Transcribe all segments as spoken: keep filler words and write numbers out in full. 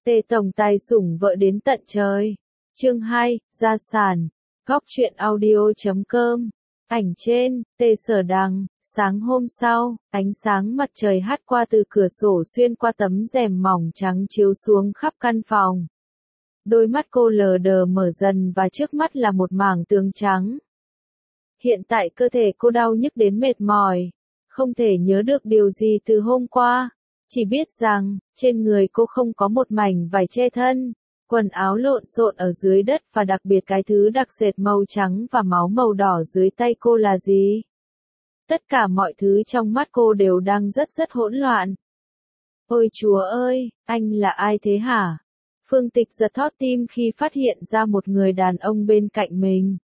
Tề tổng tài sủng vợ đến tận trời. Chương hai, gia sản. Góc truyện audio chấm com. Ảnh trên, Tề Sở Đằng. Sáng hôm sau, ánh sáng mặt trời hắt qua từ cửa sổ xuyên qua tấm rèm mỏng trắng chiếu xuống khắp căn phòng. Đôi mắt cô lờ đờ mở dần và trước mắt là một mảng tường trắng. Hiện tại cơ thể cô đau nhức đến mệt mỏi, không thể nhớ được điều gì từ hôm qua. Chỉ biết rằng, trên người cô không có một mảnh vải che thân, quần áo lộn xộn ở dưới đất và đặc biệt cái thứ đặc sệt màu trắng và máu màu đỏ dưới tay cô là gì? Tất cả mọi thứ trong mắt cô đều đang rất rất hỗn loạn. Ôi Chúa ơi, anh là ai thế hả? Phương Tịch giật thót tim khi phát hiện ra một người đàn ông bên cạnh mình.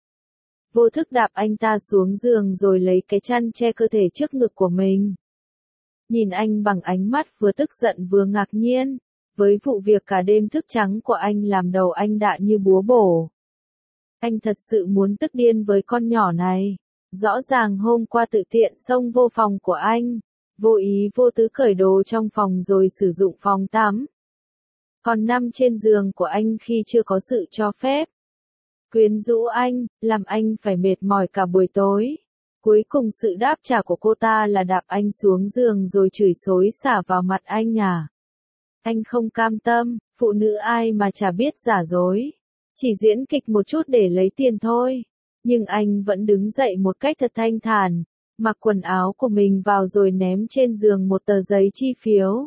Vô thức đạp anh ta xuống giường rồi lấy cái chăn che cơ thể trước ngực của mình. Nhìn anh bằng ánh mắt vừa tức giận vừa ngạc nhiên, với vụ việc cả đêm thức trắng của anh làm đầu anh đạ như búa bổ. Anh thật sự muốn tức điên với con nhỏ này. Rõ ràng hôm qua tự tiện xông vô phòng của anh, vô ý vô tứ cởi đồ trong phòng rồi sử dụng phòng tắm. Còn nằm trên giường của anh khi chưa có sự cho phép. Quyến rũ anh, làm anh phải mệt mỏi cả buổi tối. Cuối cùng sự đáp trả của cô ta là đạp anh xuống giường rồi chửi xối xả vào mặt anh à. Anh không cam tâm, phụ nữ ai mà chả biết giả dối. Chỉ diễn kịch một chút để lấy tiền thôi. Nhưng anh vẫn đứng dậy một cách thật thanh thản, mặc quần áo của mình vào rồi ném trên giường một tờ giấy chi phiếu.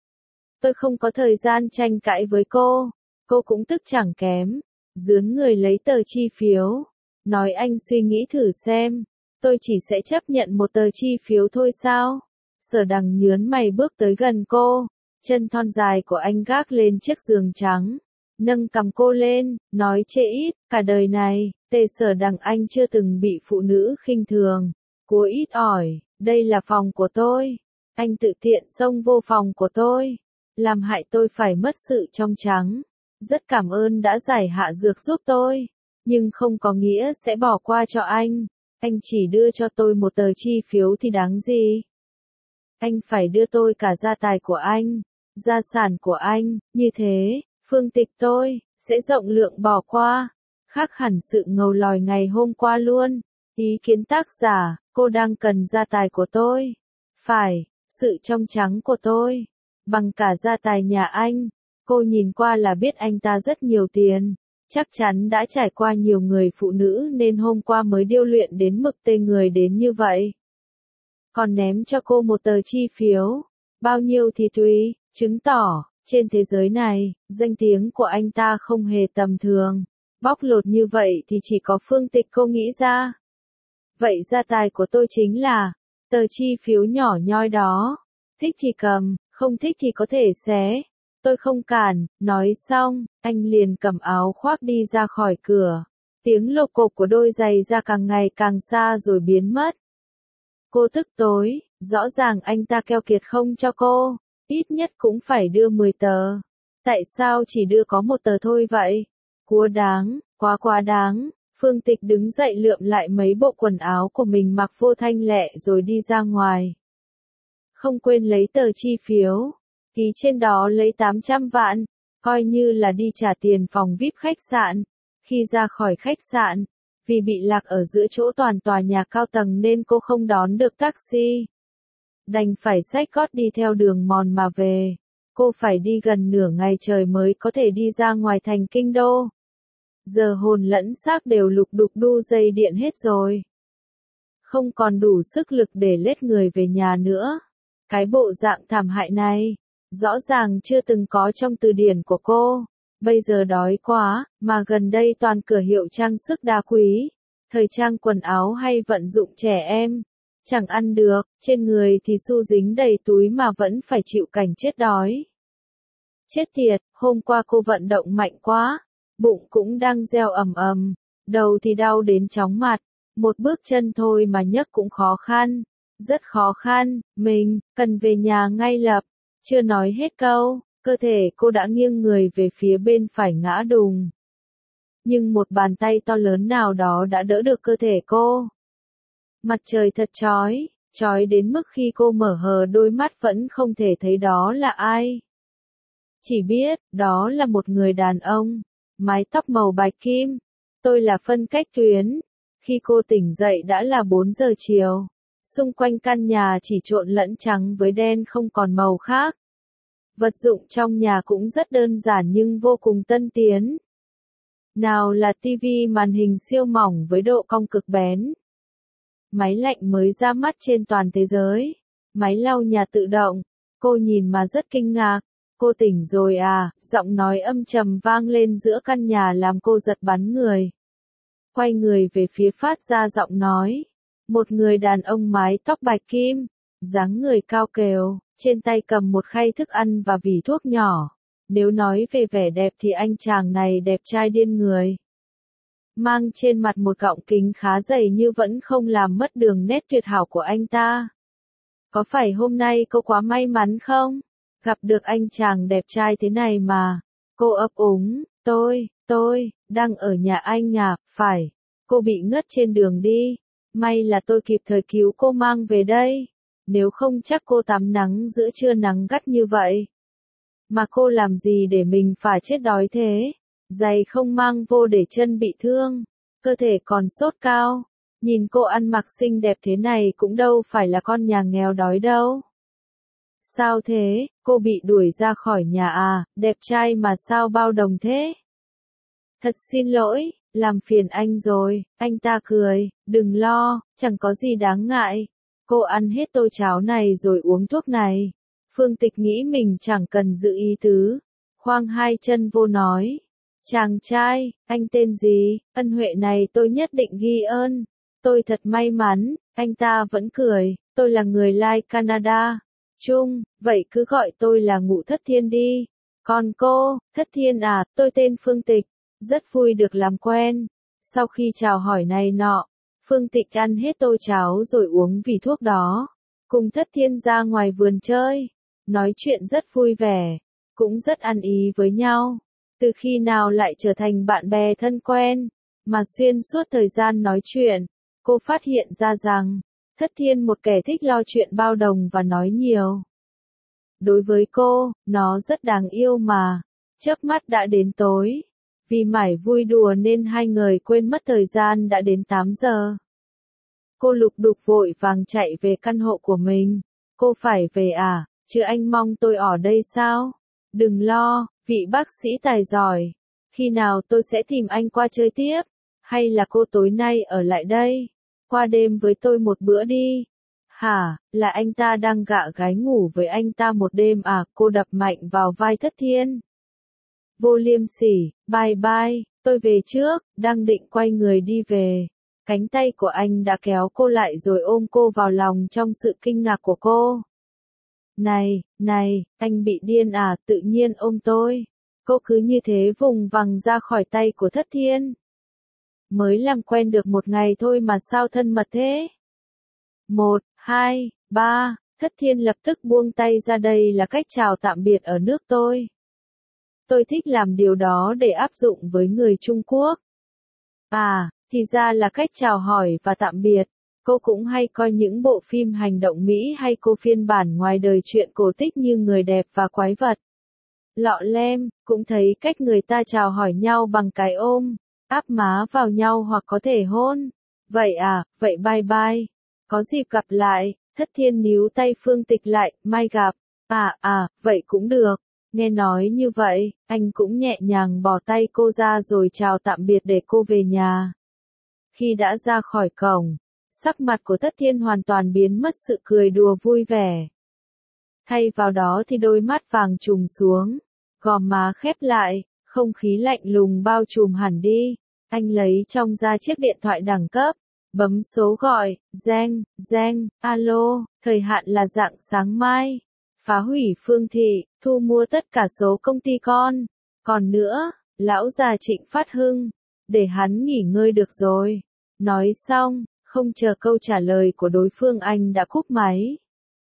Tôi không có thời gian tranh cãi với cô, cô cũng tức chẳng kém, dướn người lấy tờ chi phiếu, nói anh suy nghĩ thử xem, tôi chỉ sẽ chấp nhận một tờ chi phiếu thôi sao? Sở Đằng nhớn mày bước tới gần cô, chân thon dài của anh gác lên chiếc giường trắng, nâng cằm cô lên, nói chê ít, cả đời này, Tề Sở Đằng anh chưa từng bị phụ nữ khinh thường, cố ít ỏi, đây là phòng của tôi, anh tự tiện xông vô phòng của tôi, làm hại tôi phải mất sự trong trắng, rất cảm ơn đã giải hạ dược giúp tôi, nhưng không có nghĩa sẽ bỏ qua cho anh, anh chỉ đưa cho tôi một tờ chi phiếu thì đáng gì. Anh phải đưa tôi cả gia tài của anh, gia sản của anh, như thế, Phương Tịch tôi, sẽ rộng lượng bỏ qua, khác hẳn sự ngầu lòi ngày hôm qua luôn. Ý kiến tác giả, cô đang cần gia tài của tôi. Phải, sự trong trắng của tôi. Bằng cả gia tài nhà anh, cô nhìn qua là biết anh ta rất nhiều tiền. Chắc chắn đã trải qua nhiều người phụ nữ nên hôm qua mới điêu luyện đến mực tê người đến như vậy. Còn ném cho cô một tờ chi phiếu, bao nhiêu thì tùy, chứng tỏ, trên thế giới này, danh tiếng của anh ta không hề tầm thường. Bóc lột như vậy thì chỉ có Phương Tịch cô nghĩ ra. Vậy gia tài của tôi chính là, tờ chi phiếu nhỏ nhoi đó. Thích thì cầm, không thích thì có thể xé. Tôi không cản, nói xong, anh liền cầm áo khoác đi ra khỏi cửa. Tiếng lộp cộp của đôi giày ra càng ngày càng xa rồi biến mất. Cô tức tối, rõ ràng anh ta keo kiệt không cho cô, ít nhất cũng phải đưa mười tờ. Tại sao chỉ đưa có một tờ thôi vậy? Quá đáng, quá quá đáng. Phương Tịch đứng dậy lượm lại mấy bộ quần áo của mình mặc vô thanh lẹ rồi đi ra ngoài. Không quên lấy tờ chi phiếu, ký trên đó lấy tám trăm vạn, coi như là đi trả tiền phòng vi ai pi khách sạn. Khi ra khỏi khách sạn, vì bị lạc ở giữa chỗ toàn tòa nhà cao tầng nên cô không đón được taxi. Đành phải xách gót đi theo đường mòn mà về. Cô phải đi gần nửa ngày trời mới có thể đi ra ngoài thành kinh đô. Giờ hồn lẫn xác đều lục đục đu dây điện hết rồi. Không còn đủ sức lực để lết người về nhà nữa. Cái bộ dạng thảm hại này, rõ ràng chưa từng có trong từ điển của cô. Bây giờ đói quá, mà gần đây toàn cửa hiệu trang sức đá quý, thời trang quần áo hay vận dụng trẻ em. Chẳng ăn được, trên người thì xu dính đầy túi mà vẫn phải chịu cảnh chết đói. Chết tiệt, hôm qua cô vận động mạnh quá, bụng cũng đang reo ầm ầm, đầu thì đau đến chóng mặt, một bước chân thôi mà nhấc cũng khó khăn, rất khó khăn, mình, cần về nhà ngay lập, chưa nói hết câu, cơ thể cô đã nghiêng người về phía bên phải ngã đùng. Nhưng một bàn tay to lớn nào đó đã đỡ được cơ thể cô. Mặt trời thật chói, chói đến mức khi cô mở hờ đôi mắt vẫn không thể thấy đó là ai. chỉ biết, đó là một người đàn ông, mái tóc màu bạch kim. Tôi là phân cách tuyến. Khi cô tỉnh dậy đã là bốn giờ chiều. Xung quanh căn nhà chỉ trộn lẫn trắng với đen không còn màu khác. Vật dụng trong nhà cũng rất đơn giản nhưng vô cùng tân tiến. Nào là tivi màn hình siêu mỏng với độ cong cực bén. Máy lạnh mới ra mắt trên toàn thế giới. Máy lau nhà tự động. Cô nhìn mà rất kinh ngạc. Cô tỉnh rồi à, giọng nói âm trầm vang lên giữa căn nhà làm cô giật bắn người. Quay người về phía phát ra giọng nói. Một người đàn ông mái tóc bạch kim, dáng người cao kèo, trên tay cầm một khay thức ăn và vỉ thuốc nhỏ. Nếu nói về vẻ đẹp thì anh chàng này đẹp trai điên người. Mang trên mặt một gọng kính khá dày như vẫn không làm mất đường nét tuyệt hảo của anh ta. Có phải hôm nay cô quá may mắn không? Gặp được anh chàng đẹp trai thế này mà. Cô ấp úng, tôi, tôi, đang ở nhà anh à, phải. Cô bị ngất trên đường đi. May là tôi kịp thời cứu cô mang về đây. Nếu không chắc cô tắm nắng giữa trưa nắng gắt như vậy. Mà cô làm gì để mình phải chết đói thế? Giày không mang vô để chân bị thương. Cơ thể còn sốt cao. Nhìn cô ăn mặc xinh đẹp thế này cũng đâu phải là con nhà nghèo đói đâu. Sao thế, cô bị đuổi ra khỏi nhà à, đẹp trai mà sao bao đồng thế? Thật xin lỗi, làm phiền anh rồi, anh ta cười, đừng lo, chẳng có gì đáng ngại. Cô ăn hết tô cháo này rồi uống thuốc này. Phương Tịch nghĩ mình chẳng cần giữ ý tứ. Khoang hai chân vô nói. Chàng trai, anh tên gì, ân huệ này tôi nhất định ghi ơn. Tôi thật may mắn, anh ta vẫn cười, tôi là người lai Canada. Trung, vậy cứ gọi tôi là Ngũ Thất Thiên đi. Còn cô, Thất Thiên à, tôi tên Phương Tịch. Rất vui được làm quen. Sau khi chào hỏi này nọ, Phương Tịch ăn hết tô cháo rồi uống vỉ thuốc đó. Cùng Thất Thiên ra ngoài vườn chơi. Nói chuyện rất vui vẻ. Cũng rất ăn ý với nhau. Từ khi nào lại trở thành bạn bè thân quen. Mà xuyên suốt thời gian nói chuyện, cô phát hiện ra rằng, Thất Thiên một kẻ thích lo chuyện bao đồng và nói nhiều. Đối với cô, nó rất đáng yêu mà. Chớp mắt đã đến tối. Vì mải vui đùa nên hai người quên mất thời gian đã đến tám giờ. Cô lục đục vội vàng chạy về căn hộ của mình. Cô phải về à, chứ anh mong tôi ở đây sao? Đừng lo, vị bác sĩ tài giỏi. Khi nào tôi sẽ tìm anh qua chơi tiếp? Hay là cô tối nay ở lại đây? Qua đêm với tôi một bữa đi. Hả, là anh ta đang gạ gái ngủ với anh ta một đêm à? Cô đập mạnh vào vai Thất Thiên. Vô liêm sỉ, bye bye, tôi về trước, đang định quay người đi về. Cánh tay của anh đã kéo cô lại rồi ôm cô vào lòng trong sự kinh ngạc của cô. Này, này, anh bị điên à, tự nhiên ôm tôi. Cô cứ như thế vùng vằng ra khỏi tay của Thất Thiên. Mới làm quen được một ngày thôi mà sao thân mật thế? Một, hai, ba, Thất Thiên lập tức buông tay ra, đây là cách chào tạm biệt ở nước tôi. Tôi thích làm điều đó để áp dụng với người Trung Quốc. À, thì ra là cách chào hỏi và tạm biệt. Cô cũng hay coi những bộ phim hành động Mỹ hay cô phiên bản ngoài đời chuyện cổ tích như Người đẹp và quái vật. Lọ lem, cũng thấy cách người ta chào hỏi nhau bằng cái ôm, áp má vào nhau hoặc có thể hôn. Vậy à, vậy bye bye. Có dịp gặp lại, Thất Thiên níu tay Phương Tịch lại, mai gặp. À, à, vậy cũng được. Nghe nói như vậy, anh cũng nhẹ nhàng bỏ tay cô ra rồi chào tạm biệt để cô về nhà. Khi đã ra khỏi cổng, sắc mặt của Thất Thiên hoàn toàn biến mất sự cười đùa vui vẻ. Thay vào đó thì đôi mắt vàng trùng xuống, gò má khép lại, không khí lạnh lùng bao trùm hẳn đi. Anh lấy trong ra chiếc điện thoại đẳng cấp, bấm số gọi, Giang, Giang, alo, thời hạn là rạng sáng mai. Phá hủy Phương Thị, thu mua tất cả số công ty con. Còn nữa, lão già Trịnh Phát Hưng, để hắn nghỉ ngơi được rồi. Nói xong, không chờ câu trả lời của đối phương anh đã cúp máy.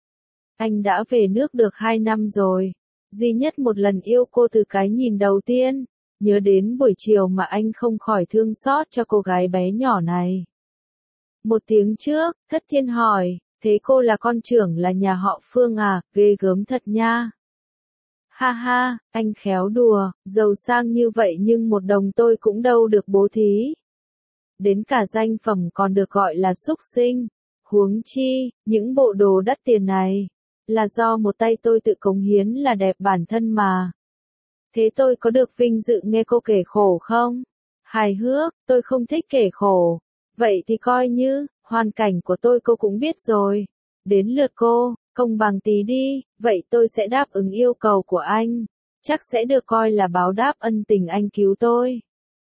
Anh đã về nước được hai năm rồi. Duy nhất một lần yêu cô từ cái nhìn đầu tiên. Nhớ đến buổi chiều mà anh không khỏi thương xót cho cô gái bé nhỏ này. Một tiếng trước, Thất Thiên hỏi, thế cô là con trưởng là nhà họ Phương à, ghê gớm thật nha. Ha ha, anh khéo đùa, giàu sang như vậy nhưng một đồng tôi cũng đâu được bố thí. Đến cả danh phẩm còn được gọi là súc sinh. Huống chi, những bộ đồ đắt tiền này, là do một tay tôi tự cống hiến là đẹp bản thân mà. Thế tôi có được vinh dự nghe cô kể khổ không? Hài hước, tôi không thích kể khổ. Vậy thì coi như, hoàn cảnh của tôi cô cũng biết rồi. Đến lượt cô, công bằng tí đi, vậy tôi sẽ đáp ứng yêu cầu của anh. Chắc sẽ được coi là báo đáp ân tình anh cứu tôi.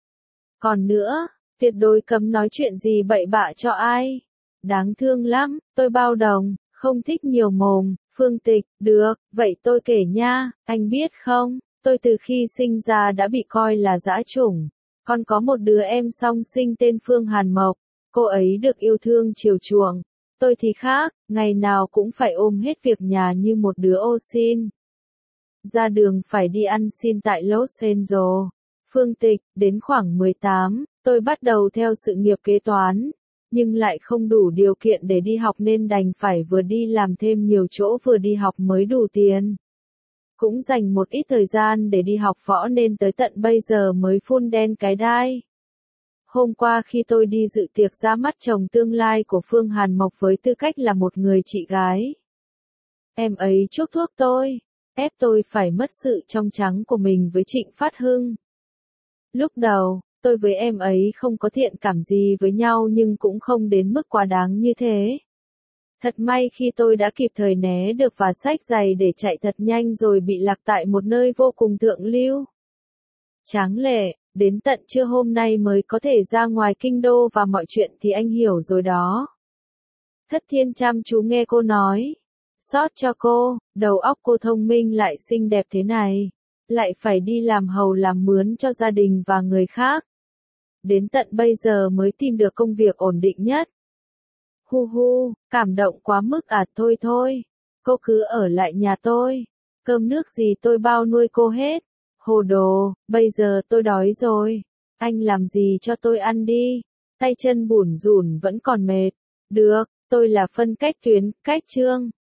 Còn nữa, tuyệt đối cấm nói chuyện gì bậy bạ cho ai. Đáng thương lắm, tôi bao đồng, không thích nhiều mồm. Phương Tịch, được, vậy tôi kể nha, anh biết không, tôi từ khi sinh ra đã bị coi là dã chủng. Còn có một đứa em song sinh tên Phương Hàn Mộc, cô ấy được yêu thương chiều chuộng. Tôi thì khác, ngày nào cũng phải ôm hết việc nhà như một đứa ô xin. Ra đường phải đi ăn xin tại Los Angeles. Phương Tịch, đến khoảng mười tám, tôi bắt đầu theo sự nghiệp kế toán. Nhưng lại không đủ điều kiện để đi học nên đành phải vừa đi làm thêm nhiều chỗ vừa đi học mới đủ tiền. Cũng dành một ít thời gian để đi học võ nên tới tận bây giờ mới phun đen cái đai. Hôm qua khi tôi đi dự tiệc ra mắt chồng tương lai của Phương Hàn Mộc với tư cách là một người chị gái. Em ấy chuốc thuốc tôi, ép tôi phải mất sự trong trắng của mình với Trịnh Phát Hưng. Lúc đầu, tôi với em ấy không có thiện cảm gì với nhau nhưng cũng không đến mức quá đáng như thế. Thật may khi tôi đã kịp thời né được và xách giày để chạy thật nhanh rồi bị lạc tại một nơi vô cùng thượng lưu. Tráng lệ, đến tận trưa hôm nay mới có thể ra ngoài kinh đô và mọi chuyện thì anh hiểu rồi đó. Thất Thiên chăm chú nghe cô nói. Xót cho cô, đầu óc cô thông minh lại xinh đẹp thế này. Lại phải đi làm hầu làm mướn cho gia đình và người khác. Đến tận bây giờ mới tìm được công việc ổn định nhất. Hu hu, cảm động quá mức à thôi thôi. Cô cứ ở lại nhà tôi. Cơm nước gì tôi bao nuôi cô hết. Hồ đồ, bây giờ tôi đói rồi. Anh làm gì cho tôi ăn đi. Tay chân bủn rủn vẫn còn mệt. Được, tôi là phân cách tuyến, cách chương.